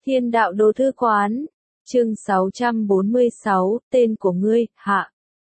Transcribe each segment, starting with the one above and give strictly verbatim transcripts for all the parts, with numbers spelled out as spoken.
Thiên đạo đồ thư quán, chương sáu trăm bốn mươi sáu, tên của ngươi, hạ.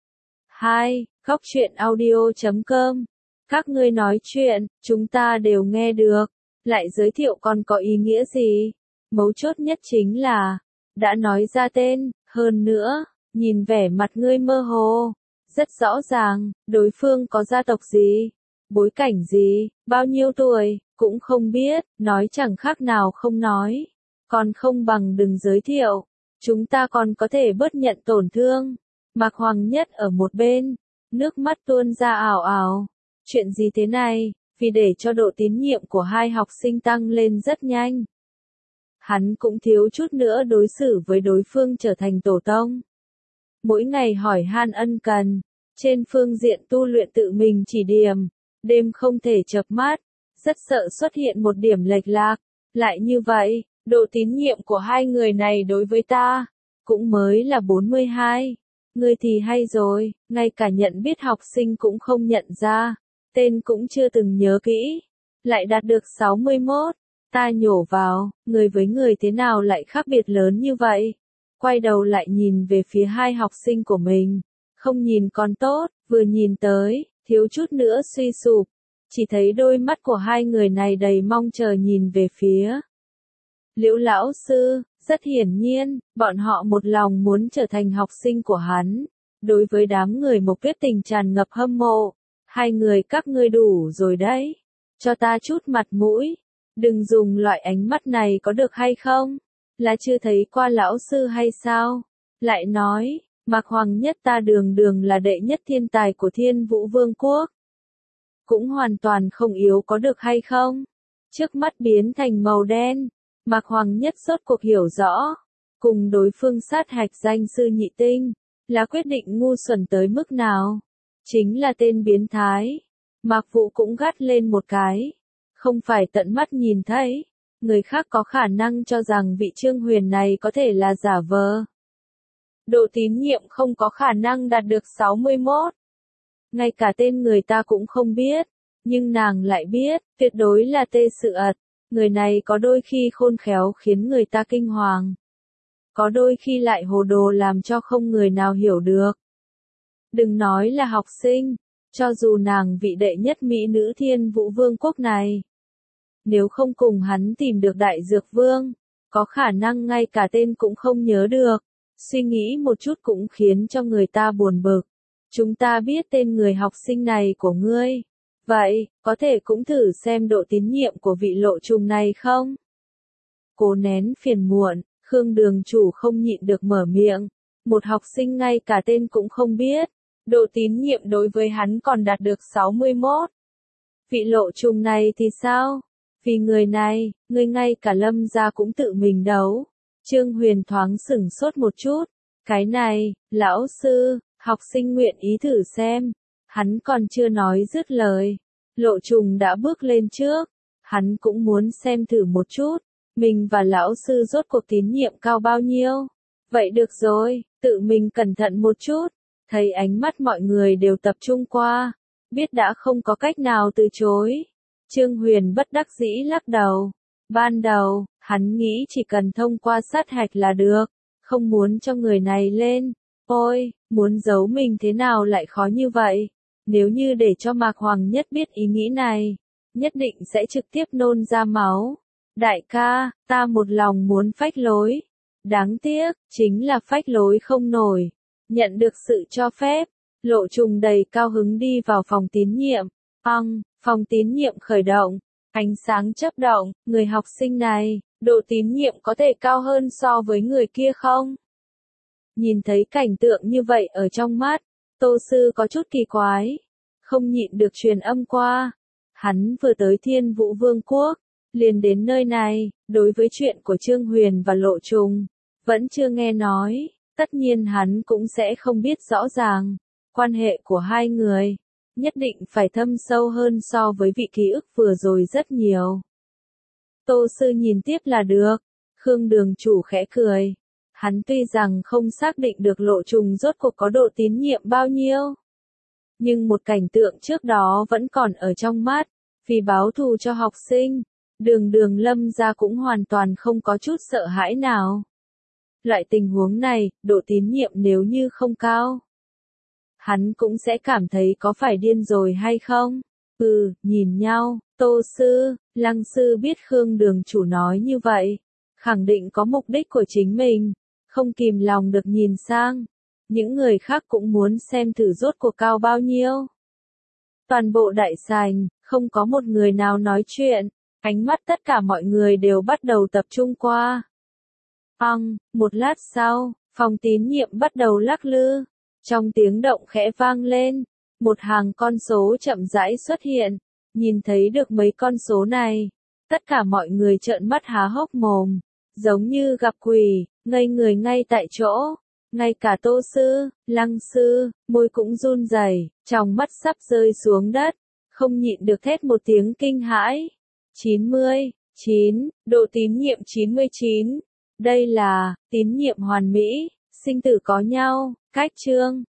hai. Góc truyện audio chấm com. Các ngươi nói chuyện, chúng ta đều nghe được. Lại giới thiệu còn có ý nghĩa gì? Mấu chốt nhất chính là, đã nói ra tên, hơn nữa, nhìn vẻ mặt ngươi mơ hồ. Rất rõ ràng, đối phương có gia tộc gì, bối cảnh gì, bao nhiêu tuổi, cũng không biết, nói chẳng khác nào không nói. Còn không bằng đừng giới thiệu, chúng ta còn có thể bớt nhận tổn thương. Mạc Hoàng Nhất ở một bên, nước mắt tuôn ra ảo ảo. Chuyện gì thế này, vì để cho độ tín nhiệm của hai học sinh tăng lên rất nhanh. Hắn cũng thiếu chút nữa đối xử với đối phương trở thành tổ tông. Mỗi ngày hỏi han ân cần, trên phương diện tu luyện tự mình chỉ điểm, đêm không thể chợp mắt, rất sợ xuất hiện một điểm lệch lạc. Lại như vậy, độ tín nhiệm của hai người này đối với ta, cũng mới là bốn mươi hai. Ngươi thì hay rồi, ngay cả nhận biết học sinh cũng không nhận ra, tên cũng chưa từng nhớ kỹ, lại đạt được sáu mươi mốt. Ta nhổ vào, người với người thế nào lại khác biệt lớn như vậy? Quay đầu lại nhìn về phía hai học sinh của mình, không nhìn còn tốt, vừa nhìn tới, thiếu chút nữa suy sụp, chỉ thấy đôi mắt của hai người này đầy mong chờ nhìn về phía Liễu lão sư. Rất hiển nhiên, bọn họ một lòng muốn trở thành học sinh của hắn. Đối với đám người Mộc Tuyết Tình tràn ngập hâm mộ. Hai người các ngươi đủ rồi đấy. Cho ta chút mặt mũi. Đừng dùng loại ánh mắt này có được hay không? Là chưa thấy qua lão sư hay sao? Lại nói, Mạc Hoàng Nhất ta đường đường là đệ nhất thiên tài của Thiên Vũ Vương quốc. Cũng hoàn toàn không yếu có được hay không? Trước mắt biến thành màu đen. Mạc Hoàng Nhất rốt cuộc hiểu rõ, cùng đối phương sát hạch danh sư nhị tinh, là quyết định ngu xuẩn tới mức nào. Chính là tên biến thái. Mạc Vũ cũng gắt lên một cái. Không phải tận mắt nhìn thấy, người khác có khả năng cho rằng vị Trương Huyền này có thể là giả vờ. Độ tín nhiệm không có khả năng đạt được sáu mươi mốt. Ngay cả tên người ta cũng không biết, nhưng nàng lại biết, tuyệt đối là Tê Sự Ật. Người này có đôi khi khôn khéo khiến người ta kinh hoàng. Có đôi khi lại hồ đồ làm cho không người nào hiểu được. Đừng nói là học sinh, cho dù nàng vị đệ nhất mỹ nữ Thiên Vũ Vương quốc này. Nếu không cùng hắn tìm được Đại Dược Vương, có khả năng ngay cả tên cũng không nhớ được. Suy nghĩ một chút cũng khiến cho người ta buồn bực. Chúng ta biết tên người học sinh này của ngươi. Vậy, có thể cũng thử xem độ tín nhiệm của vị lộ trùng này không? Cố nén phiền muộn, Khương đường chủ không nhịn được mở miệng. Một học sinh ngay cả tên cũng không biết. Độ tín nhiệm đối với hắn còn đạt được sáu mươi mốt. Vị lộ trùng này thì sao? Vì người này, người ngay cả Lâm gia cũng tự mình đấu. Trương Huyền thoáng sửng sốt một chút. Cái này, lão sư, học sinh nguyện ý thử xem. Hắn còn chưa nói dứt lời. Lộ trùng đã bước lên trước. Hắn cũng muốn xem thử một chút. Mình và lão sư rốt cuộc tín nhiệm cao bao nhiêu. Vậy được rồi, tự mình cẩn thận một chút. Thấy ánh mắt mọi người đều tập trung qua. Biết đã không có cách nào từ chối. Trương Huyền bất đắc dĩ lắc đầu. Ban đầu, hắn nghĩ chỉ cần thông qua sát hạch là được. Không muốn cho người này lên. Ôi, muốn giấu mình thế nào lại khó như vậy? Nếu như để cho Mạc Hoàng Nhất biết ý nghĩ này, nhất định sẽ trực tiếp nôn ra máu. Đại ca, ta một lòng muốn phách lối. Đáng tiếc, chính là phách lối không nổi. Nhận được sự cho phép, lộ trùng đầy cao hứng đi vào phòng tín nhiệm. Ong, phòng tín nhiệm khởi động. Ánh sáng chớp động, người học sinh này, độ tín nhiệm có thể cao hơn so với người kia không? Nhìn thấy cảnh tượng như vậy ở trong mắt, Tô Sư có chút kỳ quái, không nhịn được truyền âm qua. Hắn vừa tới Thiên Vũ Vương quốc, liền đến nơi này, đối với chuyện của Trương Huyền và Lộ Trùng, vẫn chưa nghe nói, tất nhiên hắn cũng sẽ không biết rõ ràng. Quan hệ của hai người, nhất định phải thâm sâu hơn so với vị ký ức vừa rồi rất nhiều. Tô Sư nhìn tiếp là được, Khương đường chủ khẽ cười. Hắn tuy rằng không xác định được Lộ Trùng rốt cuộc có độ tín nhiệm bao nhiêu. Nhưng một cảnh tượng trước đó vẫn còn ở trong mắt, vì báo thù cho học sinh, Đường đường Lâm gia cũng hoàn toàn không có chút sợ hãi nào. Loại tình huống này, độ tín nhiệm nếu như không cao, hắn cũng sẽ cảm thấy có phải điên rồi hay không? Ừ, nhìn nhau, Tô Sư, Lăng Sư biết Khương Đường chủ nói như vậy, khẳng định có mục đích của chính mình, không kìm lòng được nhìn sang. Những người khác cũng muốn xem thử rốt cuộc cao bao nhiêu. Toàn bộ đại sảnh, không có một người nào nói chuyện, ánh mắt tất cả mọi người đều bắt đầu tập trung qua. Ong, một lát sau, phòng tín nhiệm bắt đầu lắc lư. Trong tiếng động khẽ vang lên, một hàng con số chậm rãi xuất hiện. Nhìn thấy được mấy con số này, tất cả mọi người trợn mắt há hốc mồm, giống như gặp quỷ, ngây người ngay tại chỗ. Ngay cả Tô Sư, Lăng Sư, môi cũng run rẩy, trong mắt sắp rơi xuống đất, không nhịn được thét một tiếng kinh hãi. chín mươi chín, độ tín nhiệm chín mươi chín. Đây là tín nhiệm hoàn mỹ, sinh tử có nhau, cách chương